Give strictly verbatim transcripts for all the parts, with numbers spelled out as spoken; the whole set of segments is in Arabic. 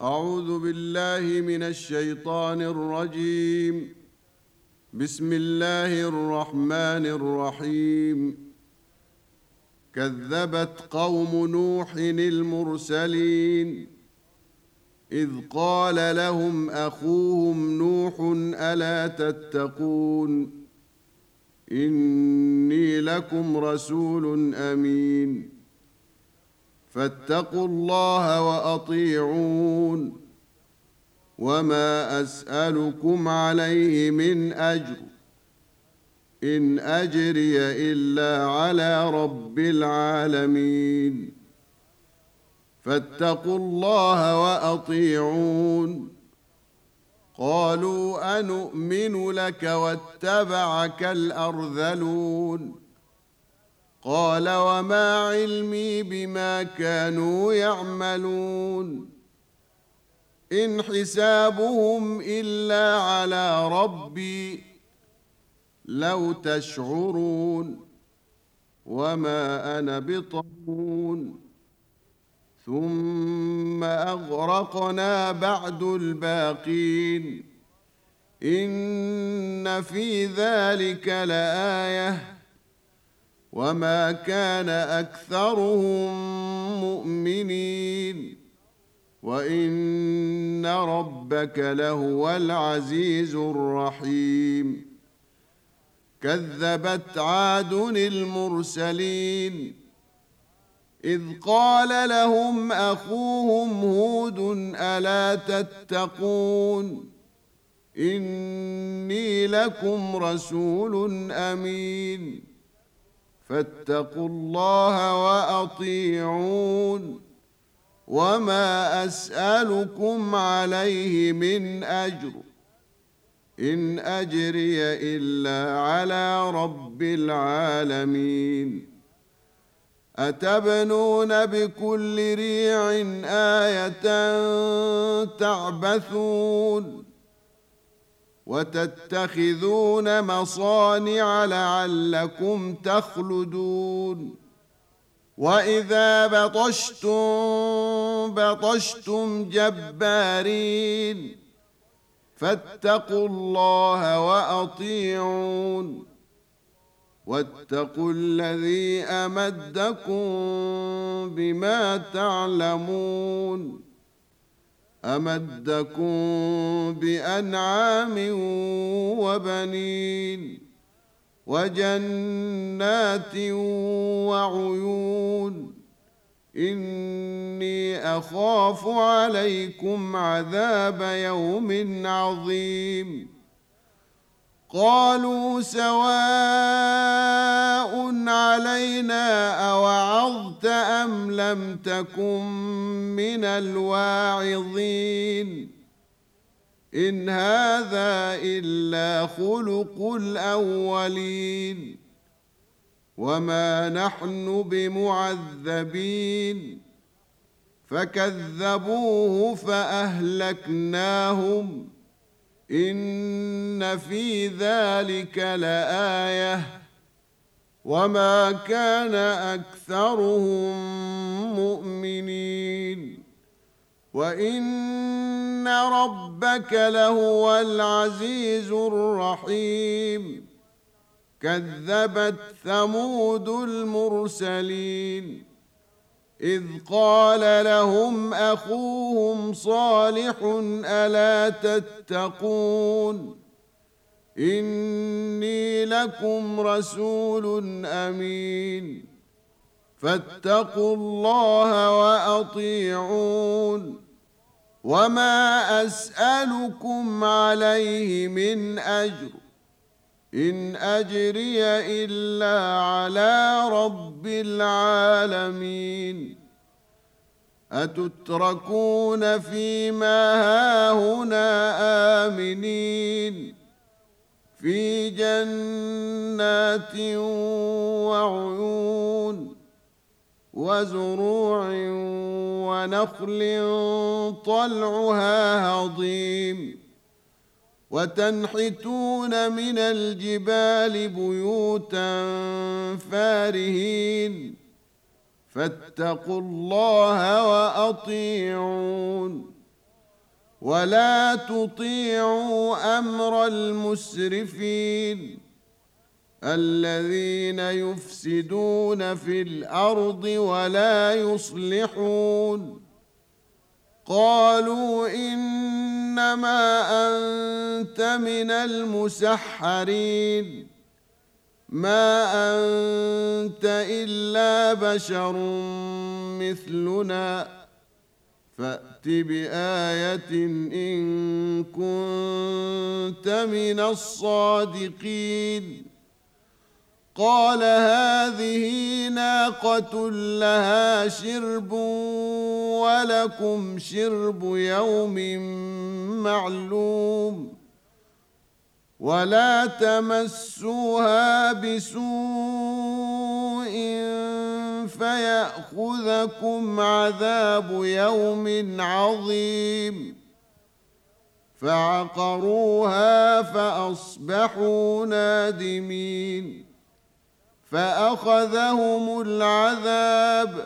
أعوذ بالله من الشيطان الرجيم. بسم الله الرحمن الرحيم. كذبت قوم نوح المرسلين إذ قال لهم أخوهم نوح ألا تتقون إني لكم رسول أمين فاتقوا الله وأطيعون وما أسألكم عليه من أجر إن أجري إلا على رب العالمين فاتقوا الله وأطيعون قالوا أنؤمن لك واتبعك الأرذلون قال وما علمي بما كانوا يعملون إن حسابهم إلا على ربي لو تشعرون وما أنا بطرون ثم أغرقنا بعد الباقين إن في ذلك لآية وما كان أكثرهم مؤمنين وإن ربك لهو العزيز الرحيم. كذبت عاد المرسلين إذ قال لهم أخوهم هود ألا تتقون إني لكم رسول أمين فاتقوا الله وأطيعون وما أسألكم عليه من أجر إن أجري إلا على رب العالمين أتبنون بكل ريع آية تعبثون وتتخذون مصانع لعلكم تخلدون وإذا بطشتم بطشتم جبارين فاتقوا الله وأطيعون واتقوا الذي أمدكم بما تعلمون أمدكم بأنعام وبنين وجنات وعيون إني أخاف عليكم عذاب يوم عظيم قالوا سواء علينا أوعظت أم لم تكن من الواعظين إن هذا إلا خلق الأولين وما نحن بمعذبين فكذبوه فأهلكناهم إن في ذلك لآية وما كان أكثرهم مؤمنين وإن ربك لهو العزيز الرحيم. كذبت ثمود المرسلين إذ قال لهم أخوهم صالح ألا تتقون إني لكم رسول أمين فاتقوا الله وأطيعون وما أسألكم عليه من أجر إن أجري إلا على رب العالمين أتتركون فيما هاهنا آمنين في جنات وعيون وزروع ونخل طلعها هضيم وتنحتون من الجبال بيوتا فارهين فاتقوا الله وأطيعون ولا تطيعوا أمر المسرفين الذين يفسدون في الأرض ولا يصلحون. قالوا إنما أنت من المسحرين ما أنت إلا بشر مثلنا فأت بآية إن كنت من الصادقين. قال هذه ناقة لها شرب ولكم شرب يوم معلوم ولا تمسوها بسوء فيأخذكم عذاب يوم عظيم. فعقروها فأصبحوا نادمين. فأخذهم العذاب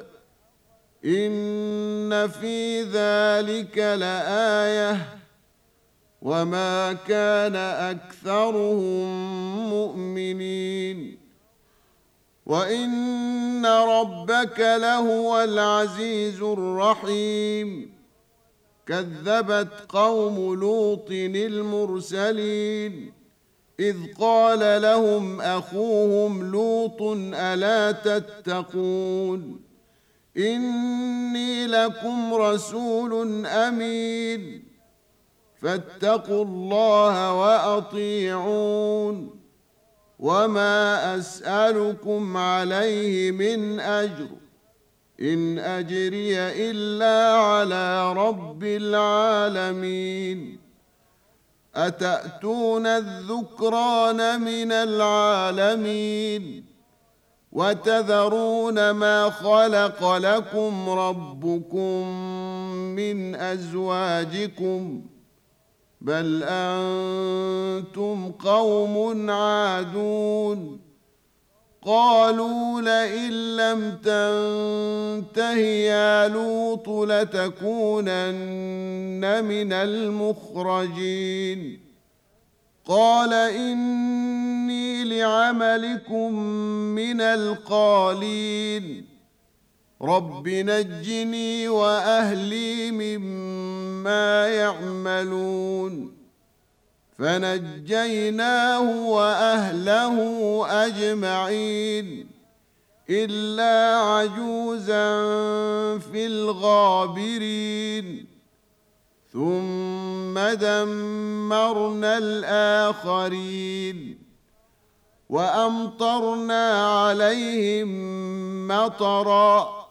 إن في ذلك لآية وما كان أكثرهم مؤمنين وإن ربك لهو العزيز الرحيم. كذبت قوم لوط المرسلين إذ قال لهم أخوهم لوط ألا تتقون إني لكم رسول أمين فاتقوا الله وأطيعون وما أسألكم عليه من أجر إن أجري إلا على رب العالمين. أتأتون الذكران من العالمين وتذرون ما خلق لكم ربكم من أزواجكم بل أنتم قوم عادون. قالوا لئن لم تنته يا لوط لتكونن من المخرجين. قال إني لعملكم من القالين رب نجني وأهلي مما يعملون. فنجيناه وأهله أجمعين إلا عجوزا في الغابرين. ثم دمرنا الآخرين وأمطرنا عليهم مطرا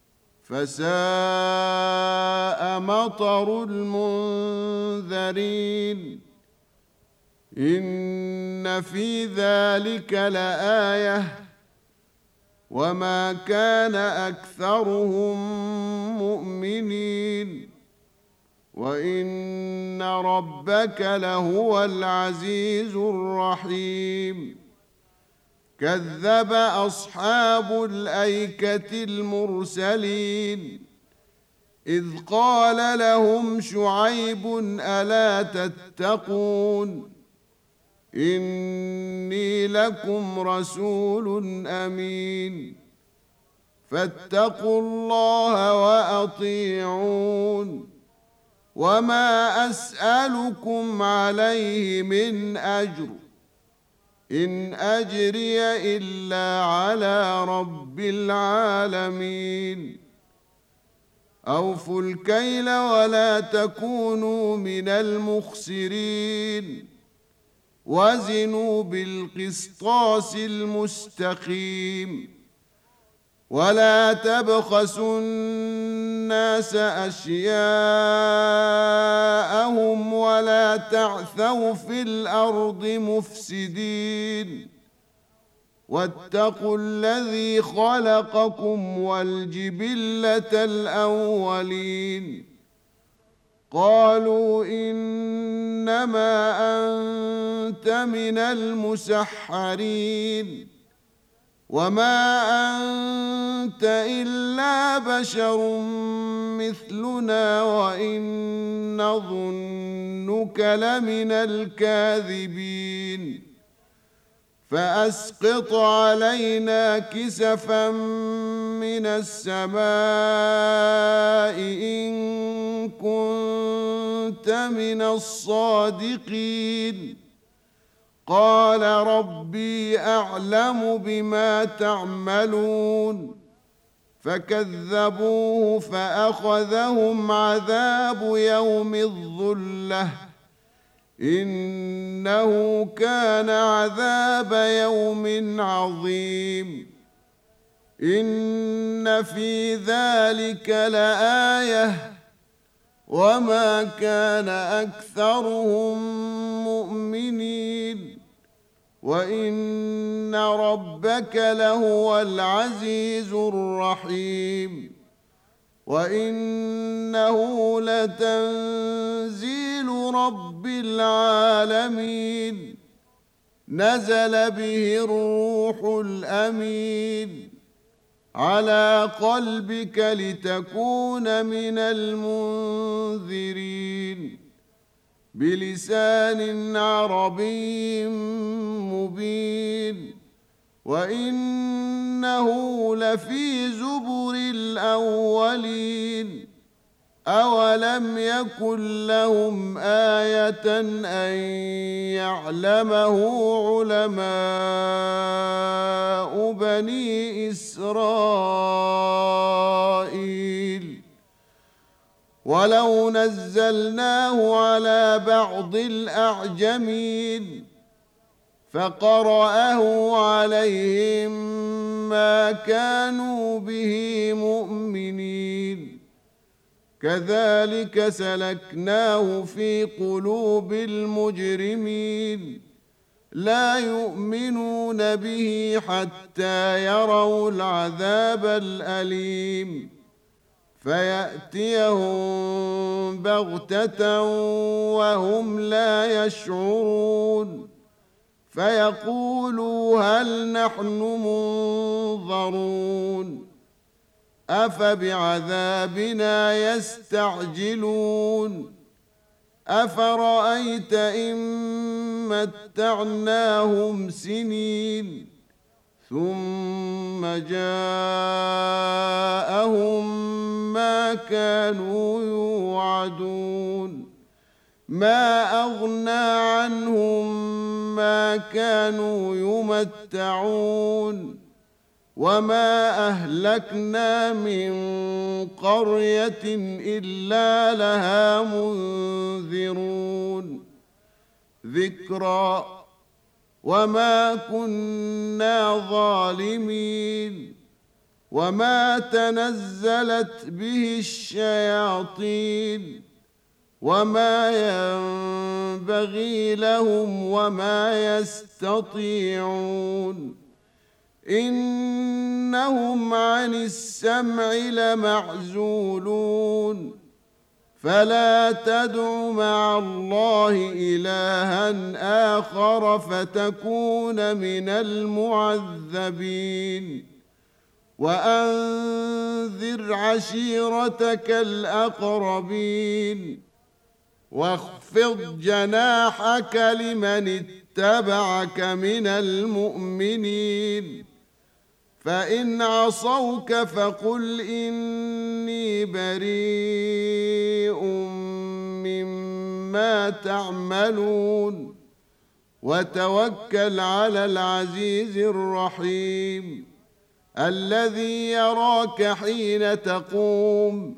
فساء مطر المنذرين. إن في ذلك لآية وما كان أكثرهم مؤمنين وإن ربك لهو العزيز الرحيم. كذب أصحاب الأيكة المرسلين إذ قال لهم شعيب ألا تتقون إني لكم رسول أمين فاتقوا الله وأطيعون وما أسألكم عليه من أجر إن أجري إلا على رب العالمين. أوفوا الكيل ولا تكونوا من المخسرين وزنوا بالقسطاس المستقيم ولا تبخسوا الناس أشياءهم ولا تعثوا في الأرض مفسدين واتقوا الذي خلقكم والجبلة الأولين. قالوا إنما أنت من المسحرين وما أنت إلا بشر مثلنا وإن نظنك لمن الكاذبين فأسقط علينا كسفا من السماء إن كنت من الصادقين قال ربي أعلم بما تعملون فكذبوه فأخذهم عذاب يوم الظلة إنه كان عذاب يوم عظيم إن في ذلك لآية وما كان أكثرهم مؤمنين وإن ربك لهو العزيز الرحيم وإنه لتنزيل رب العالمين نزل به الروح الأمين على قلبك لتكون من المنذرين بلسان عربي مبين وإنه لفي زبر الأولين أولم يكن لهم آية أن يعلمه علماء بني إسرائيل ولو نزلناه على بعض الأعجمين فقرأه عليهم ما كانوا به مؤمنين كذلك سلكناه في قلوب المجرمين لا يؤمنون به حتى يروا العذاب الأليم فيأتيهم بغتة وهم لا يشعرون فيقولوا هل نحن منظرون أفبعذابنا يستعجلون أفرأيت إن متعناهم سنين ثم جاءهم ما كانوا يوعدون ما أغنى عنهم ما كانوا يمتعون وما أهلكنا من قرية إلا لها منذرون ذكرى وما كنا ظالمين وما تنزلت به الشياطين وما ينبغي لهم وما يستطيعون إنهم عن السمع لمعزولون فلا تدع مع الله إلها آخر فتكون من المعذبين وأنذر عشيرتك الأقربين واخفض جناحك لمن اتبعك من المؤمنين فإن عصوك فقل إني بريء مما تعملون وتوكل على العزيز الرحيم الذي يراك حين تقوم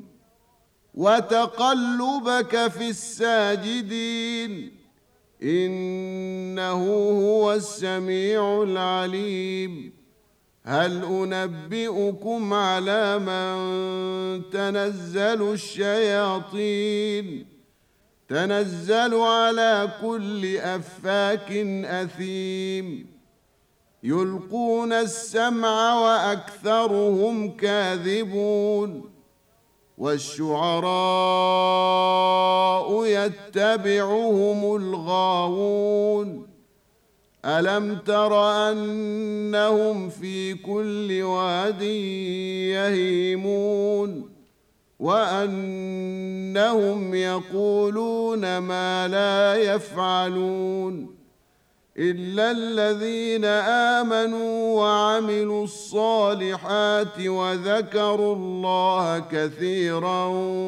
وتقلبك في الساجدين إنه هو السميع العليم هل أنبئكم على من تنزل الشياطين تنزل على كل أفاك أثيم يلقون السمع وأكثرهم كاذبون والشعراء يتبعهم الغاوون ألم تر أنهم في كل واد يهيمون وأنهم يقولون ما لا يفعلون إلا الذين آمنوا وعملوا الصالحات وذكروا الله كثيرا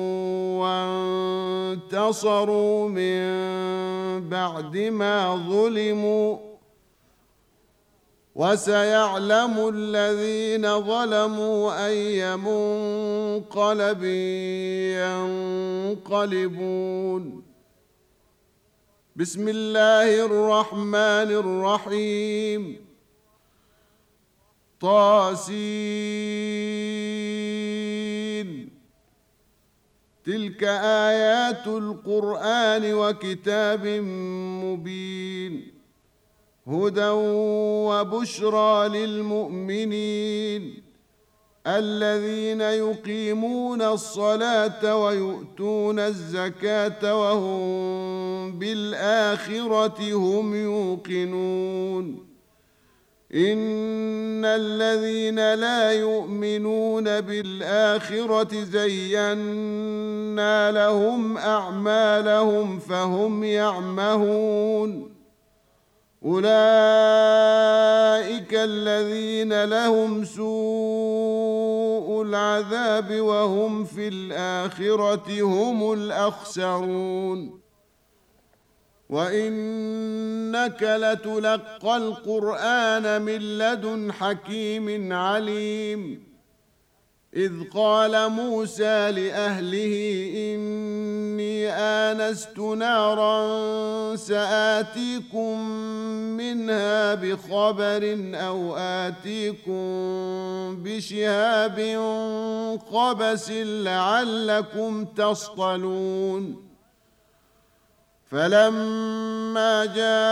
وانتصروا من بعد ما ظلموا وسيعلم الذين ظلموا أي منقلب ينقلبون. بسم الله الرحمن الرحيم. طاسين. تلك آيات القرآن وكتاب مبين هدى وبشرى للمؤمنين الذين يقيمون الصلاة ويؤتون الزكاة وهم بالآخرة هم يوقنون. إن الذين لا يؤمنون بالآخرة زينا لهم أعمالهم فهم يعمهون. أولئك الذين لهم سوء العذاب وهم في الآخرة هم الأخسرون. وإنك لتلقى القرآن من لدن حكيم عليم. إذ قال موسى لأهله إني آنست نارا سآتيكم منها بخبر أو آتيكم بشهاب قبس لعلكم تصطلون. فلما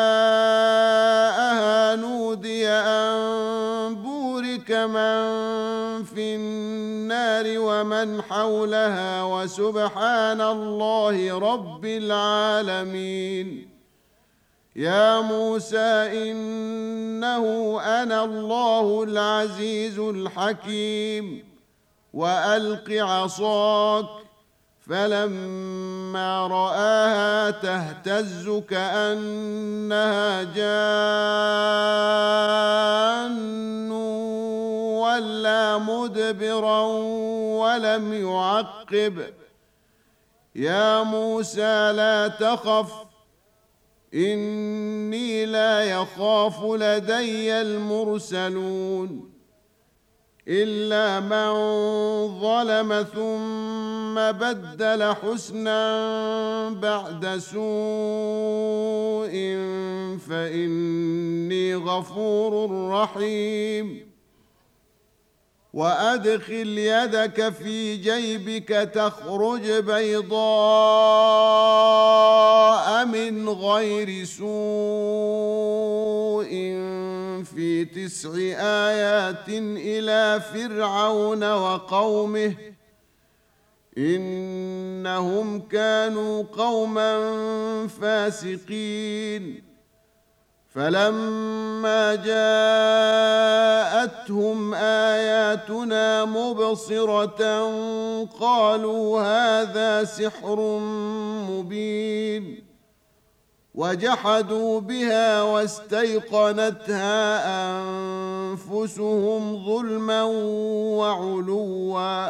جاءها نودي أن بورك من في النار ومن حولها وسبحان الله رب العالمين. يا موسى إنه أنا الله العزيز الحكيم وألق عصاك. فلما رآها تهتز كأنها جان ولا مدبرا ولم يعقب. يا موسى لا تخف إني لا يخاف لدي المرسلون إلا من ظلم ثم بدل حسنا بعد سوء فإني غفور رحيم. وأدخل يدك في جيبك تخرج بيضاء من غير سوء في تسع آيات إلى فرعون وقومه إنهم كانوا قوما فاسقين. فلما جاءتهم آياتنا مبصرة قالوا هذا سحر مبين وجحدوا بها واستيقنتها أنفسهم ظلما وعلوا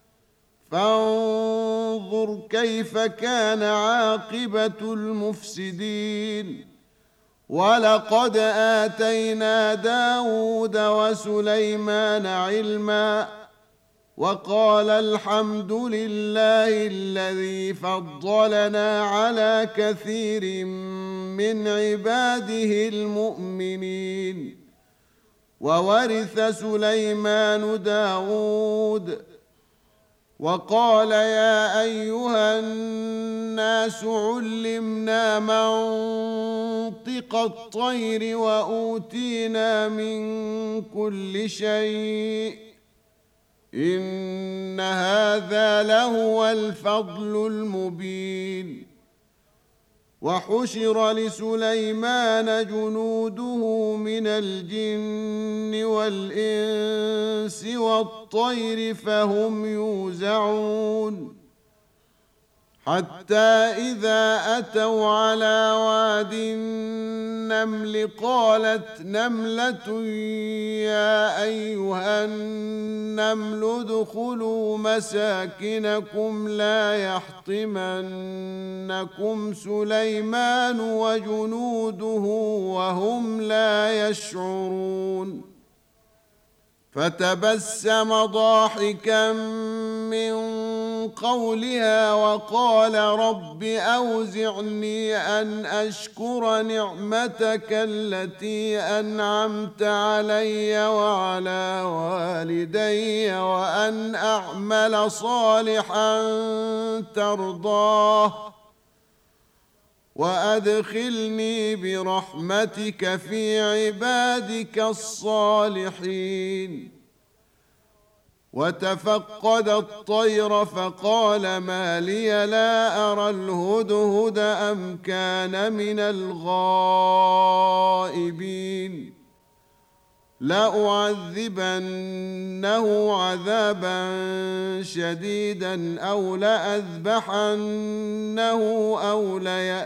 فانظر كيف كان عاقبة المفسدين. ولقد آتينا داود وسليمان علما وقال الحمد لله الذي فضلنا على كثير من عباده المؤمنين. وورث سليمان داود وقال يا أيها الناس علمنا منطق الطير وأوتينا من كل شيء إن هذا لهو الفضل المبين. وحشر لسليمان جنوده من الجن والإنس والطير فهم يوزعون حتى إذا أتوا على واد النمل قالت نملة يا أيها النمل ادخلوا مساكنكم لا يحطمنكم سليمان وجنوده وهم لا يشعرون فتبسم ضاحكا من قولها وقال رب أوزعني أن أشكر نعمتك التي أنعمت علي وعلى والدي وأن أعمل صالحا ترضاه وأدخلني برحمتك في عبادك الصالحين وتفقد الطير فقال ما لي لا أرى الهدهد أم كان من الغائبين لأعذبنه عذابا شديدا أو لأذبحنه أو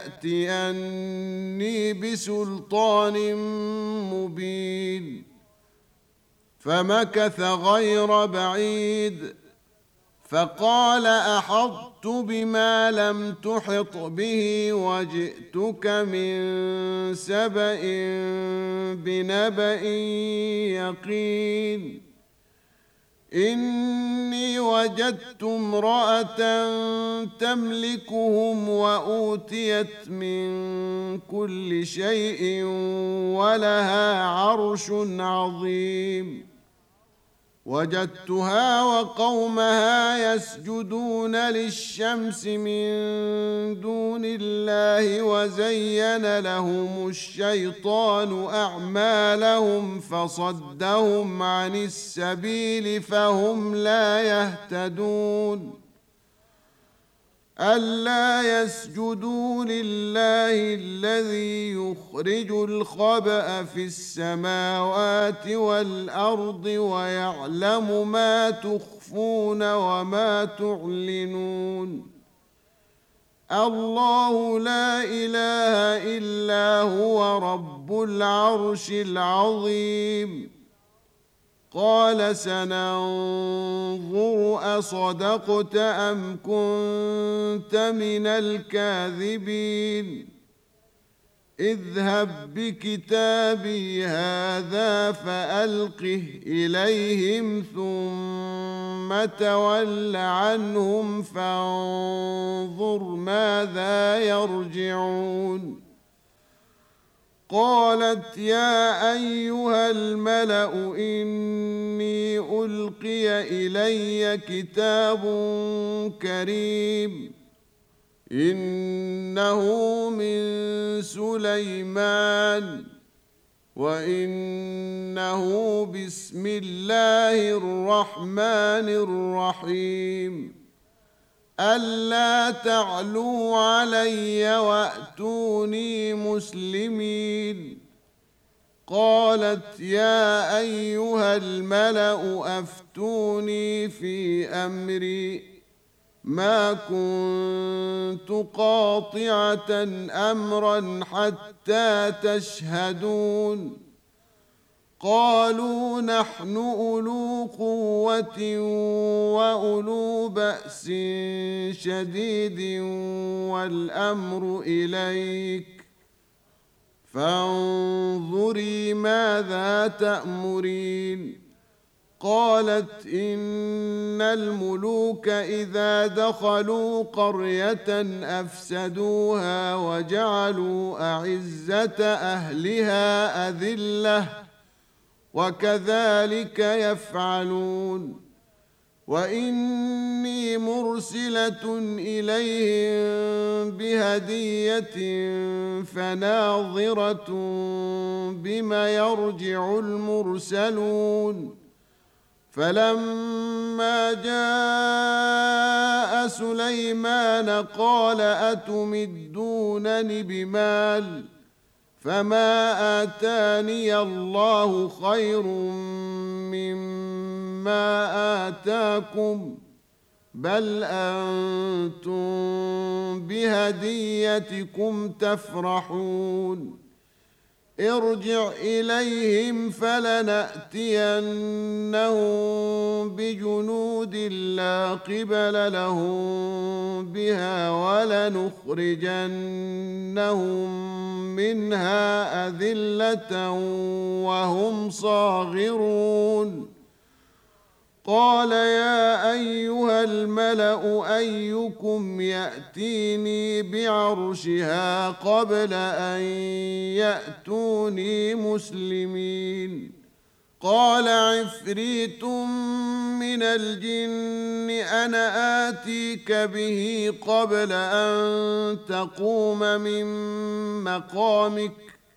ليأتيني بسلطان مبين فمكث غير بعيد فقال أحطت بما لم تحط به وجئتك من سبأ بنبأ يقين إني وجدت امرأة تملكهم وأوتيت من كل شيء ولها عرش عظيم وجدتها وقومها يسجدون للشمس من دون الله وزين لهم الشيطان أعمالهم فصدهم عن السبيل فهم لا يهتدون ألا يسجدوا لله الذي يخرج الخبأ في السماوات والأرض ويعلم ما تخفون وما تعلنون الله لا إله إلا هو رب العرش العظيم قال سننظر أصدقت أم كنت من الكاذبين اذهب بكتابي هذا فألقه إليهم ثم تول عنهم فانظر ماذا يرجعون قالت يا أيها الملأ إني ألقي إلي كتاب كريم إنه من سليمان وإنه بسم الله الرحمن الرحيم ألا تعلوا علي وأتوني مسلمين قالت يا أيها الملأ أفتوني في أمري ما كنت قاطعة أمرا حتى تشهدون قالوا نحن أولو قوة وأولو بأس شديد والأمر إليك فانظري ماذا تأمرين قالت إن الملوك إذا دخلوا قرية أفسدوها وجعلوا أعزة أهلها أذلة وكذلك يفعلون وإني مرسلة إليهم بهدية فناظرة بما يرجع المرسلون فلما جاء سليمان قال أتمدونني بمال فما آتاني الله خير مما آتاكم بل أنتم بهديتكم تفرحون ارجع إليهم فلنأتينهم بجنود لا قبل لهم بها ولنخرجنهم منها أذلة وهم صاغرون قال يا أيها الملأ أيكم يأتيني بعرشها قبل أن يأتوني مسلمين قال عفريت من الجن أنا آتيك به قبل أن تقوم من مقامك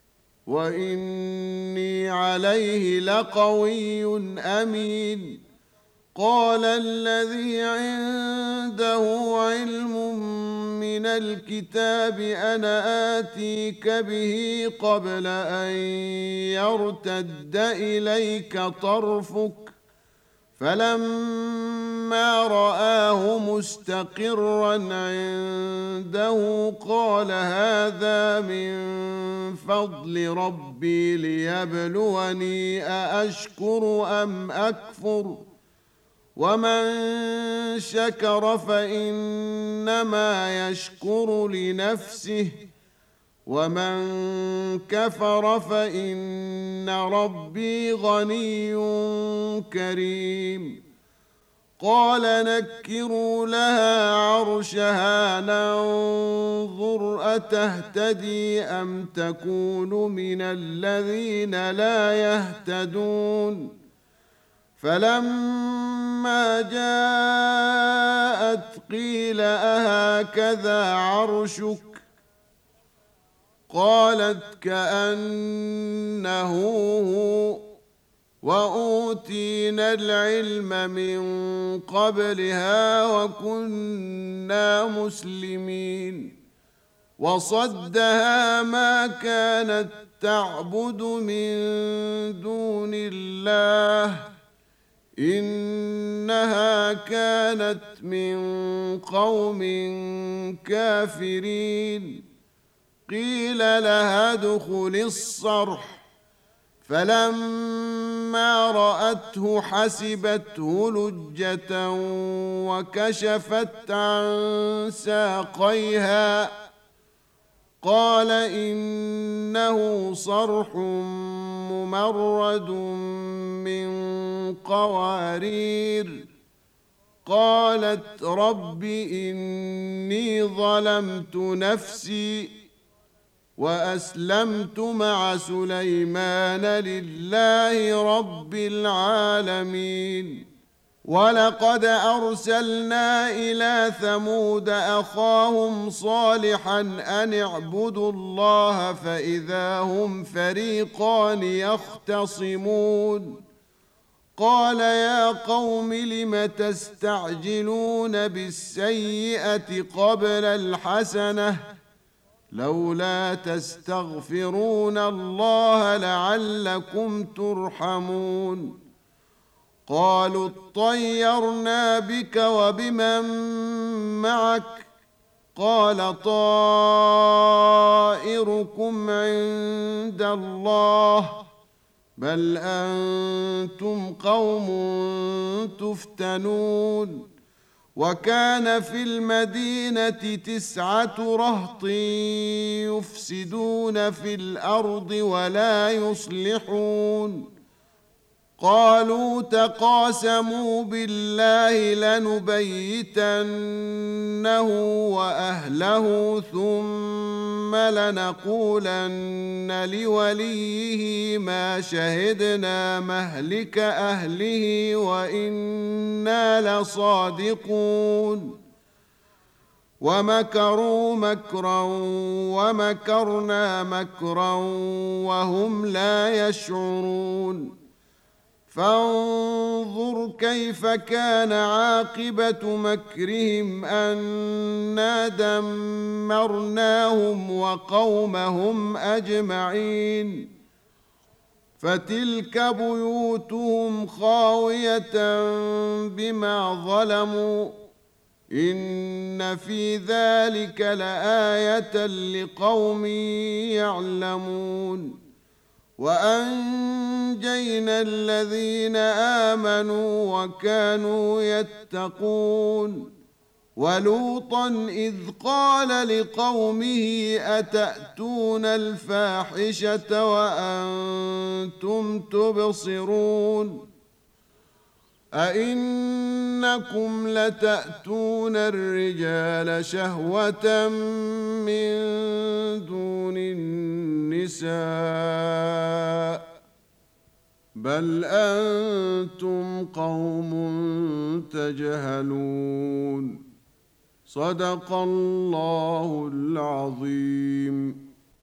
وإني عليه لقوي أمين قال الذي عنده علم من الكتاب أنا آتيك به قبل أن يرتد إليك طرفك فلما رآه مستقرا عنده قال هذا من فضل ربي ليبلوني أأشكر أم أكفر ومن شكر فإنما يشكر لنفسه ومن كفر فإن ربي غني كريم قال نكروا لها عرشها ننظر أتهتدي أم تكون من الذين لا يهتدون فلما جاءت قيل أهكذا عرشك قالت كأنه هو وأوتينا العلم من قبلها وكنا مسلمين وصدها ما كانت تعبد من دون الله إنها كانت من قوم كافرين قيل لها ادخل الصرح فلما رأته حسبته لجة وكشفت عن ساقيها قال إنه صرح ممرد من قوارير قالت رب إني ظلمت نفسي وأسلمت مع سليمان لله رب العالمين ولقد أرسلنا إلى ثمود أخاهم صالحا أن اعبدوا الله فإذا هم فريقان يختصمون قال يا قوم لم تستعجلون بالسيئة قبل الحسنة لولا تستغفرون الله لعلكم ترحمون قالوا اطيرنا بك وبمن معك قال طائركم عند الله بل أنتم قوم تفتنون وكان في المدينة تسعة رهط يفسدون في الأرض ولا يصلحون قالوا تقاسموا بالله لنبيتنه وأهله ثم لنقولن لوليه ما شهدنا مهلك أهله وإنا لصادقون ومكروا مكرا ومكرنا مكرا وهم لا يشعرون فانظر كيف كان عاقبة مكرهم أنا دمرناهم وقومهم أجمعين فتلك بيوتهم خاوية بما ظلموا إن في ذلك لآية لقوم يعلمون وأنجينا الذين آمنوا وكانوا يتقون ولوطا إذ قال لقومه أتأتون الفاحشة وأنتم تبصرون أئنكم لتأتون الرجال شهوة من دون النساء بل أنتم قوم تجهلون صدق الله العظيم.